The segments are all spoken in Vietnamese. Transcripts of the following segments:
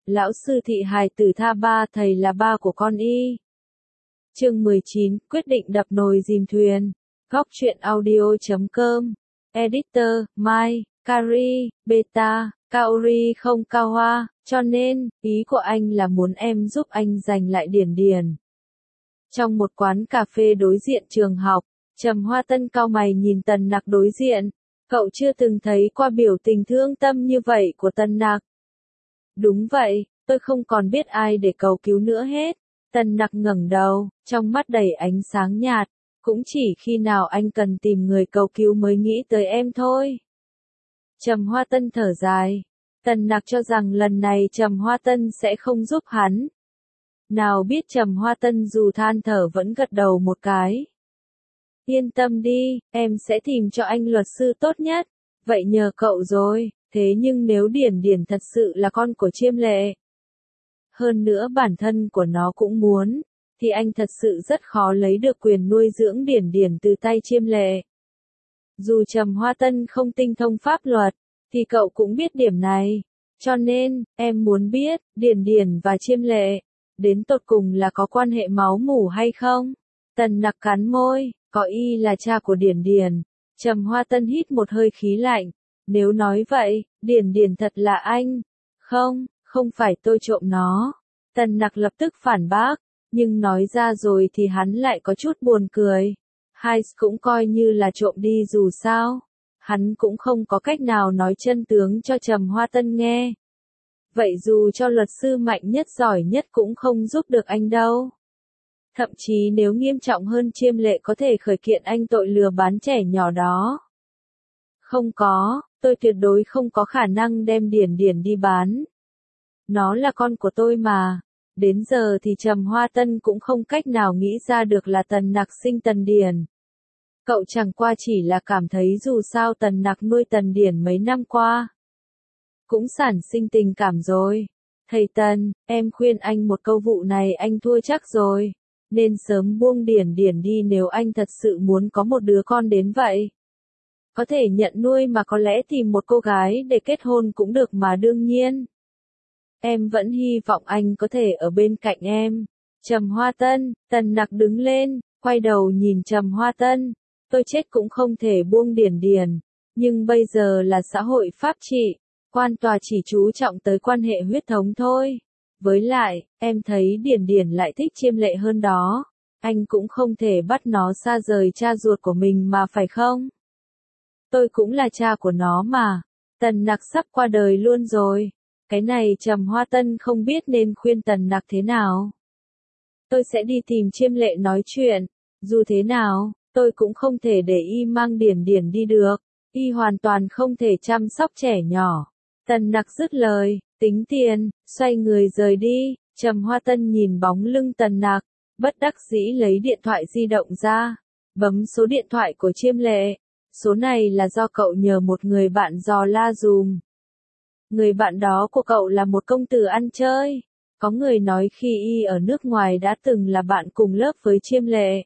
Lão sư thị hài tử tha ba thầy là ba của con y. Chương 19, quyết định đập nồi dìm thuyền. Góc truyện audio.com. Editor, Mai, Kari, Beta, Kaori không cao hoa, cho nên, ý của anh là muốn em giúp anh giành lại Điển Điển. Trong một quán cà phê đối diện trường học, Trầm Hoa Tân cau mày nhìn Tần Nặc đối diện. Cậu chưa từng thấy qua biểu tình thương tâm như vậy của Tần Nặc. Đúng vậy, tôi không còn biết ai để cầu cứu nữa hết. Tần Nặc ngẩng đầu, trong mắt đầy ánh sáng nhạt. Cũng chỉ khi nào anh cần tìm người cầu cứu mới nghĩ tới em thôi. Trầm Hoa Tân thở dài. Tần Nặc cho rằng lần này Trầm Hoa Tân sẽ không giúp hắn. Nào biết Trầm Hoa Tân dù than thở vẫn gật đầu một cái. Yên tâm đi, em sẽ tìm cho anh luật sư tốt nhất. Vậy nhờ cậu rồi, thế nhưng nếu Điển Điển thật sự là con của Chiêm Lệ, hơn nữa bản thân của nó cũng muốn, thì anh thật sự rất khó lấy được quyền nuôi dưỡng Điển Điển từ tay Chiêm Lệ. Dù Trầm Hoa Tân không tinh thông pháp luật, thì cậu cũng biết điểm này. Cho nên, em muốn biết, Điển Điển và Chiêm Lệ, đến tột cùng là có quan hệ máu mủ hay không? Tần Nặc cắn môi, có y là cha của Điển Điển. Trầm Hoa Tân hít một hơi khí lạnh. Nếu nói vậy, Điển Điển thật là anh. Không phải tôi trộm nó. Tần Nặc lập tức phản bác, nhưng nói ra rồi thì hắn lại có chút buồn cười. Hai cũng coi như là trộm đi dù sao. Hắn cũng không có cách nào nói chân tướng cho Trầm Hoa Tân nghe. Vậy dù cho luật sư mạnh nhất giỏi nhất cũng không giúp được anh đâu. Thậm chí nếu nghiêm trọng hơn Chiêm Lệ có thể khởi kiện anh tội lừa bán trẻ nhỏ đó. Không có, tôi tuyệt đối không có khả năng đem Điển Điển đi bán. Nó là con của tôi mà. Đến giờ thì Trầm Hoa Tân cũng không cách nào nghĩ ra được là Tần Nặc sinh Tần Điển. Cậu chẳng qua chỉ là cảm thấy dù sao Tần Nặc nuôi Tần Điển mấy năm qua cũng sản sinh tình cảm rồi. Thầy Tần, em khuyên anh một câu, vụ này anh thua chắc rồi. Nên sớm buông Điển Điển đi nếu anh thật sự muốn có một đứa con đến vậy. Có thể nhận nuôi mà có lẽ tìm một cô gái để kết hôn cũng được mà đương nhiên. Em vẫn hy vọng anh có thể ở bên cạnh em. Trầm Hoa Tân, Tần Nặc đứng lên, quay đầu nhìn Trầm Hoa Tân. Tôi chết cũng không thể buông Điển Điển. Nhưng bây giờ là xã hội pháp trị. Quan tòa chỉ chú trọng tới quan hệ huyết thống thôi. Với lại, em thấy Điển Điển lại thích Chiêm Lệ hơn đó. Anh cũng không thể bắt nó xa rời cha ruột của mình mà phải không? Tôi cũng là cha của nó mà. Tần Nặc sắp qua đời luôn rồi. Cái này Trầm Hoa Tân không biết nên khuyên Tần Nặc thế nào. Tôi sẽ đi tìm Chiêm Lệ nói chuyện. Dù thế nào, tôi cũng không thể để y mang Điển Điển đi được. Y hoàn toàn không thể chăm sóc trẻ nhỏ. Tần Nặc dứt lời, tính tiền, xoay người rời đi. Trầm Hoa Tân nhìn bóng lưng Tần Nặc, bất đắc dĩ lấy điện thoại di động ra, bấm số điện thoại của Chiêm Lệ. Số này là do cậu nhờ một người bạn dò la dùm. Người bạn đó của cậu là một công tử ăn chơi. Có người nói khi y ở nước ngoài đã từng là bạn cùng lớp với Chiêm Lệ.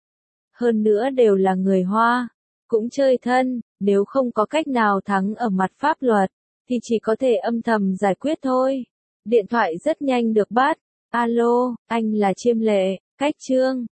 Hơn nữa đều là người Hoa. Cũng chơi thân, nếu không có cách nào thắng ở mặt pháp luật, thì chỉ có thể âm thầm giải quyết thôi. Điện thoại rất nhanh được bắt. Alo, anh là Chiêm Lệ, cách Trương.